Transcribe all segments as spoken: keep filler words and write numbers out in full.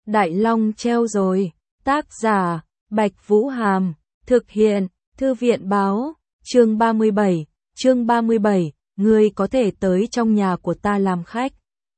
Đại Long treo rồi. Tác giả, Bạch Vũ Hàm. Thực hiện, Thư viện báo. Chương ba mươi bảy. Chương ba mươi bảy. Ngươi có thể tới trong nhà của ta làm khách.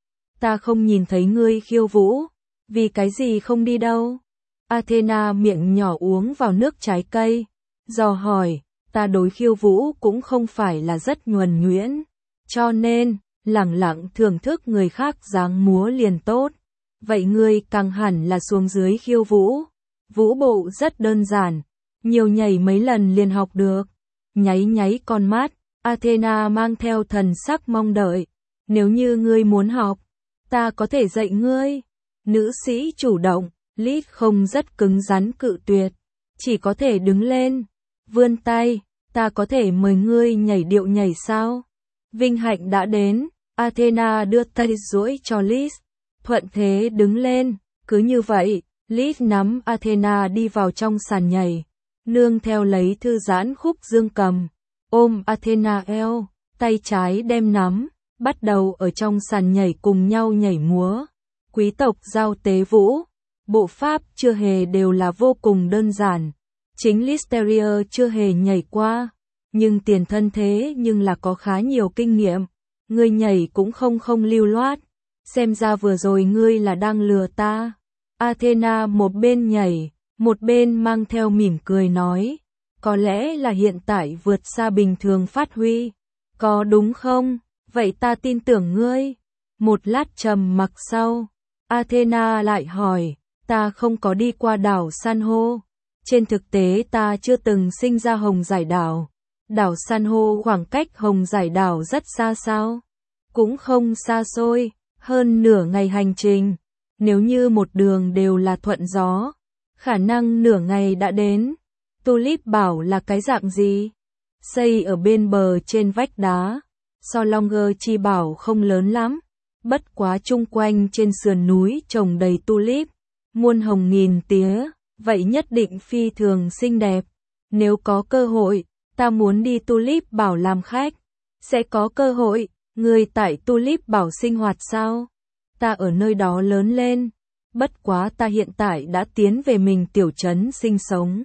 Ta không nhìn thấy ngươi khiêu vũ. Vì cái gì không đi đâu? Athena miệng nhỏ uống vào nước trái cây. Dò hỏi, ta đối khiêu vũ cũng không phải là rất nhuần nhuyễn. Cho nên, lẳng lặng thưởng thức người khác dáng múa liền tốt. Vậy ngươi càng hẳn là xuống dưới khiêu vũ. Vũ bộ rất đơn giản. Nhiều nhảy mấy lần liền học được. Nháy nháy con mắt, Athena mang theo thần sắc mong đợi. Nếu như ngươi muốn học, ta có thể dạy ngươi. Nữ sĩ chủ động, Liz không rất cứng rắn cự tuyệt. Chỉ có thể đứng lên, vươn tay, ta có thể mời ngươi nhảy điệu nhảy sao? Vinh hạnh đã đến, Athena đưa tay duỗi cho Liz. Thuận thế đứng lên, cứ như vậy, Liz nắm Athena đi vào trong sàn nhảy. Nương theo lấy thư giãn khúc dương cầm, ôm Athena eo, tay trái đem nắm, bắt đầu ở trong sàn nhảy cùng nhau nhảy múa. Quý tộc giao tế vũ, bộ pháp chưa hề đều là vô cùng đơn giản. Chính Listeria chưa hề nhảy qua, nhưng tiền thân thế nhưng là có khá nhiều kinh nghiệm. Ngươi nhảy cũng không không lưu loát, xem ra vừa rồi ngươi là đang lừa ta. Athena một bên nhảy, một bên mang theo mỉm cười nói, có lẽ là hiện tại vượt xa bình thường phát huy. Có đúng không? Vậy ta tin tưởng ngươi. Một lát trầm mặc sau, Athena lại hỏi, ta không có đi qua đảo San hô. Trên thực tế ta chưa từng sinh ra Hồng Giải đảo. Đảo San hô khoảng cách Hồng Giải đảo rất xa sao? Cũng không xa xôi, hơn nửa ngày hành trình. Nếu như một đường đều là thuận gió, khả năng nửa ngày đã đến. Tulip bảo là cái dạng gì? Xây ở bên bờ trên vách đá. Solonger chi bảo không lớn lắm. Bất quá chung quanh trên sườn núi trồng đầy tulip. Muôn hồng nghìn tía, vậy nhất định phi thường xinh đẹp. Nếu có cơ hội, ta muốn đi Tulip bảo làm khách. Sẽ có cơ hội, người tại Tulip bảo sinh hoạt sao? Ta ở nơi đó lớn lên. Bất quá ta hiện tại đã tiến về mình tiểu trấn sinh sống.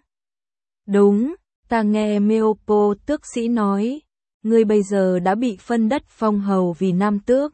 Đúng, ta nghe Meopo tước sĩ nói. Ngươi bây giờ đã bị phân đất phong hầu vì nam tước.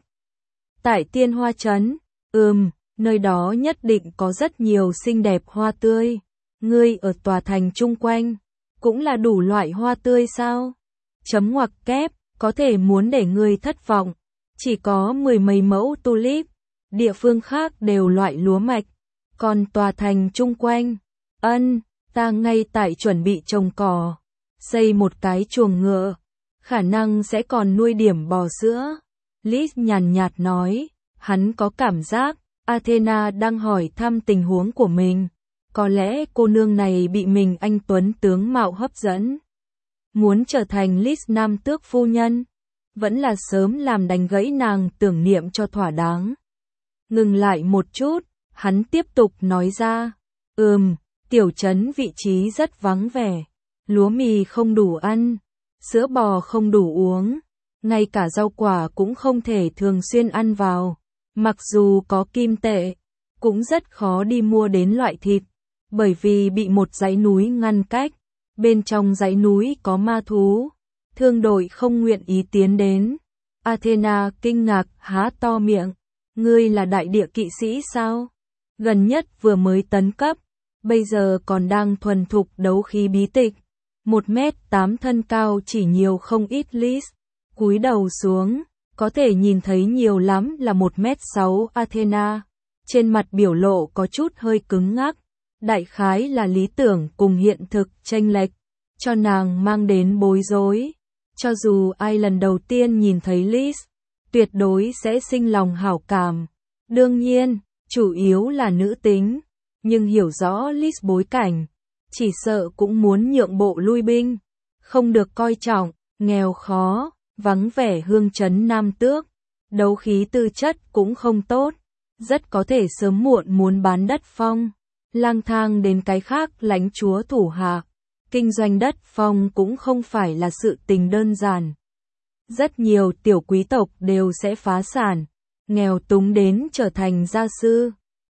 Tại Tiên Hoa trấn, ừm, nơi đó nhất định có rất nhiều xinh đẹp hoa tươi. Ngươi ở tòa thành chung quanh, cũng là đủ loại hoa tươi sao? Chấm ngoặc kép, có thể muốn để ngươi thất vọng. Chỉ có mười mấy mẫu tulip, địa phương khác đều loại lúa mạch. Còn tòa thành chung quanh, ân, ta ngay tại chuẩn bị trồng cỏ, xây một cái chuồng ngựa, khả năng sẽ còn nuôi điểm bò sữa. Liz nhàn nhạt nói, hắn có cảm giác, Athena đang hỏi thăm tình huống của mình. Có lẽ cô nương này bị mình anh tuấn tướng mạo hấp dẫn. Muốn trở thành Liz nam tước phu nhân, vẫn là sớm làm đánh gãy nàng tưởng niệm cho thỏa đáng. Ngừng lại một chút, hắn tiếp tục nói ra, ừm, tiểu trấn vị trí rất vắng vẻ, lúa mì không đủ ăn, sữa bò không đủ uống, ngay cả rau quả cũng không thể thường xuyên ăn vào. Mặc dù có kim tệ, cũng rất khó đi mua đến loại thịt, bởi vì bị một dãy núi ngăn cách. Bên trong dãy núi có ma thú, thương đội không nguyện ý tiến đến. Athena kinh ngạc há to miệng, ngươi là đại địa kỵ sĩ sao? Gần nhất vừa mới tấn cấp, bây giờ còn đang thuần thục đấu khí bí tịch. Một mét tám thân cao chỉ nhiều không ít. Liz cúi đầu xuống, có thể nhìn thấy nhiều lắm là một mét sáu Athena. Trên mặt biểu lộ có chút hơi cứng ngắc. Đại khái là lý tưởng cùng hiện thực chênh lệch, cho nàng mang đến bối rối. Cho dù ai lần đầu tiên nhìn thấy Liz, tuyệt đối sẽ sinh lòng hảo cảm. Đương nhiên, chủ yếu là nữ tính, nhưng hiểu rõ Liz bối cảnh, chỉ sợ cũng muốn nhượng bộ lui binh. Không được coi trọng, nghèo khó, vắng vẻ hương trấn nam tước, đấu khí tư chất cũng không tốt, rất có thể sớm muộn muốn bán đất phong. Lang thang đến cái khác lãnh chúa thủ hạ, kinh doanh đất phong cũng không phải là sự tình đơn giản. Rất nhiều tiểu quý tộc đều sẽ phá sản, nghèo túng đến trở thành gia sư,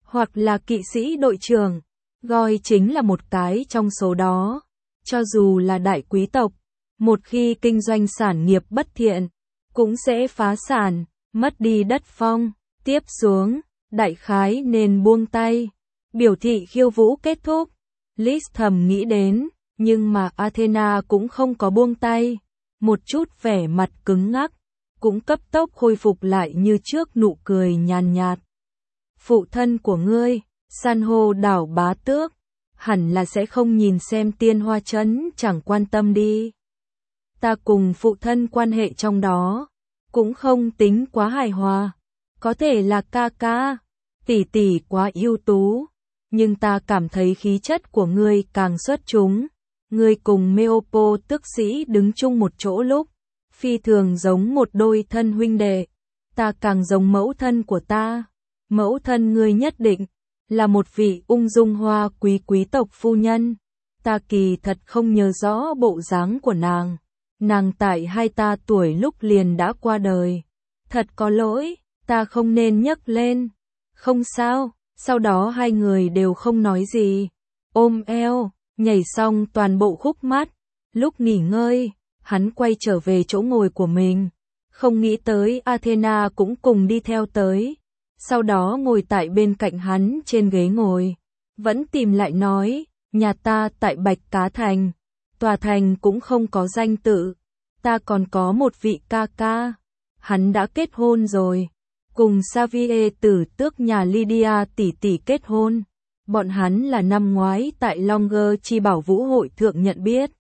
hoặc là kỵ sĩ đội trưởng, Goi chính là một cái trong số đó. Cho dù là đại quý tộc, một khi kinh doanh sản nghiệp bất thiện, cũng sẽ phá sản, mất đi đất phong. Tiếp xuống, đại khái nên buông tay. Biểu thị khiêu vũ kết thúc. Liz thầm nghĩ đến, nhưng mà Athena cũng không có buông tay. Một chút vẻ mặt cứng ngắc, cũng cấp tốc khôi phục lại như trước nụ cười nhàn nhạt. Phụ thân của ngươi, san hô đảo bá tước, hẳn là sẽ không nhìn xem tiên hoa trấn chẳng quan tâm đi. Ta cùng phụ thân quan hệ trong đó, cũng không tính quá hài hòa. Có thể là ca ca, tỷ tỷ quá ưu tú, nhưng ta cảm thấy khí chất của ngươi càng xuất chúng. Ngươi cùng Meopo tước sĩ đứng chung một chỗ lúc, phi thường giống một đôi thân huynh đệ. Ta càng giống mẫu thân của ta. Mẫu thân ngươi nhất định là một vị ung dung hoa quý quý tộc phu nhân. Ta kỳ thật không nhớ rõ bộ dáng của nàng. Nàng tại hai ta tuổi lúc liền đã qua đời. Thật có lỗi, ta không nên nhắc lên. Không sao, sau đó hai người đều không nói gì. Ôm eo, nhảy xong toàn bộ khúc mát. Lúc nghỉ ngơi, hắn quay trở về chỗ ngồi của mình. Không nghĩ tới Athena cũng cùng đi theo tới. Sau đó ngồi tại bên cạnh hắn trên ghế ngồi. Vẫn tìm lại nói, nhà ta tại Bạch Cá Thành. Tòa thành cũng không có danh tự. Ta còn có một vị ca ca. Hắn đã kết hôn rồi. Cùng Xavier tử tước nhà Lydia tỷ tỷ kết hôn. Bọn hắn là năm ngoái tại Longer chi bảo vũ hội thượng nhận biết.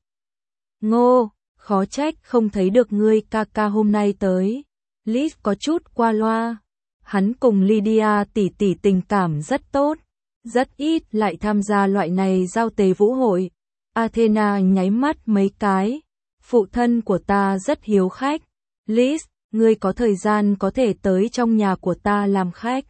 Ngô, khó trách không thấy được ngươi ca ca hôm nay tới. Liz có chút qua loa. Hắn cùng Lydia tỷ tỷ tình cảm rất tốt. Rất ít lại tham gia loại này giao tế vũ hội. Athena nháy mắt mấy cái. Phụ thân của ta rất hiếu khách. Liz, ngươi có thời gian có thể tới trong nhà của ta làm khách.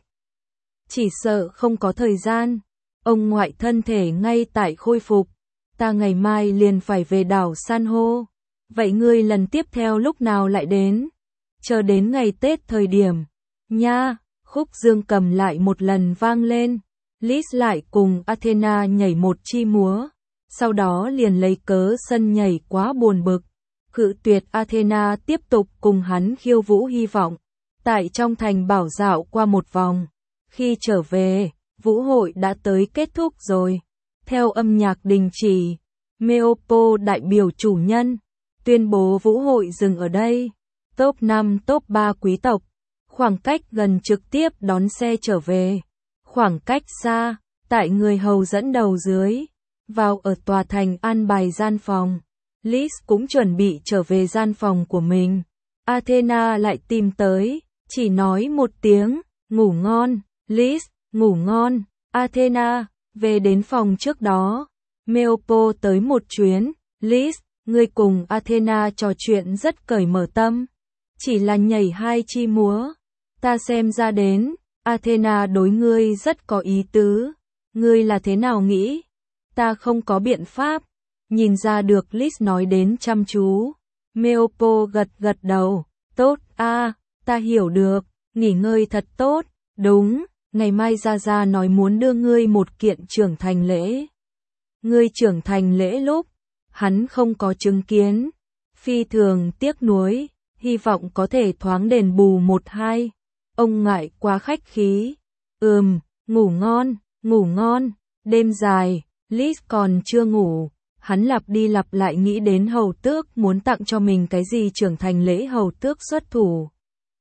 Chỉ sợ không có thời gian. Ông ngoại thân thể ngay tại khôi phục. Ta ngày mai liền phải về đảo San hô. Vậy ngươi lần tiếp theo lúc nào lại đến? Chờ đến ngày Tết thời điểm. Nha, khúc dương cầm lại một lần vang lên. Liz lại cùng Athena nhảy một chi múa. Sau đó liền lấy cớ sân nhảy quá buồn bực. Cự tuyệt Athena tiếp tục cùng hắn khiêu vũ hy vọng. Tại trong thành bảo dạo qua một vòng. Khi trở về, vũ hội đã tới kết thúc rồi. Theo âm nhạc đình chỉ, Meopo đại biểu chủ nhân, tuyên bố vũ hội dừng ở đây. Top năm top ba quý tộc. Khoảng cách gần trực tiếp đón xe trở về. Khoảng cách xa, tại người hầu dẫn đầu dưới. Vào ở tòa thành an bài gian phòng. Liz cũng chuẩn bị trở về gian phòng của mình. Athena lại tìm tới, chỉ nói một tiếng, ngủ ngon. Liz, ngủ ngon. Athena, về đến phòng trước đó. Meopo tới một chuyến. Liz, ngươi cùng Athena trò chuyện rất cởi mở tâm. Chỉ là nhảy hai chi múa. Ta xem ra đến, Athena đối ngươi rất có ý tứ. Ngươi là thế nào nghĩ? Ta không có biện pháp. Nhìn ra được Liz nói đến chăm chú. Meopo gật gật đầu. Tốt a, à, ta hiểu được. Nghỉ ngơi thật tốt. Đúng, ngày mai Gia Gia nói muốn đưa ngươi một kiện trưởng thành lễ. Ngươi trưởng thành lễ lúc, hắn không có chứng kiến. Phi thường tiếc nuối, hy vọng có thể thoáng đền bù một hai. Ông ngại quá khách khí. Ừm, ngủ ngon, ngủ ngon. Đêm dài, Liz còn chưa ngủ. Hắn lặp đi lặp lại nghĩ đến hầu tước muốn tặng cho mình cái gì trưởng thành lễ hầu tước xuất thủ.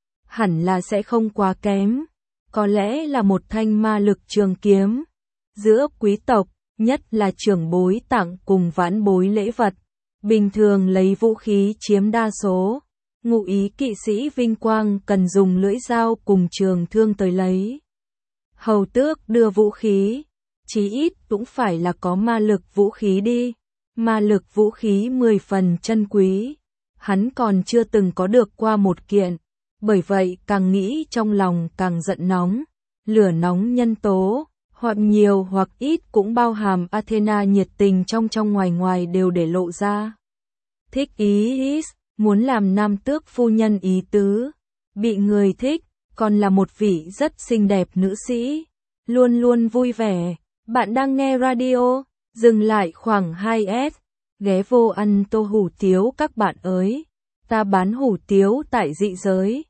Hẳn là sẽ không quá kém. Có lẽ là một thanh ma lực trường kiếm. Giữa quý tộc, nhất là trưởng bối tặng cùng vãn bối lễ vật. Bình thường lấy vũ khí chiếm đa số. Ngụ ý kỵ sĩ vinh quang cần dùng lưỡi dao cùng trường thương tới lấy. Hầu tước đưa vũ khí. Chí ít cũng phải là có ma lực vũ khí đi. Ma lực vũ khí mười phần chân quý. Hắn còn chưa từng có được qua một kiện. Bởi vậy càng nghĩ trong lòng càng giận nóng. Lửa nóng nhân tố, hoặc nhiều hoặc ít cũng bao hàm Athena nhiệt tình trong trong ngoài ngoài đều để lộ ra. Thích ý is, muốn làm nam tước phu nhân ý tứ. Bị người thích, còn là một vị rất xinh đẹp nữ sĩ. luôn luôn vui vẻ. Bạn đang nghe radio, dừng lại khoảng hai s, ghé vô ăn tô hủ tiếu các bạn ơi. Ta bán hủ tiếu tại dị giới.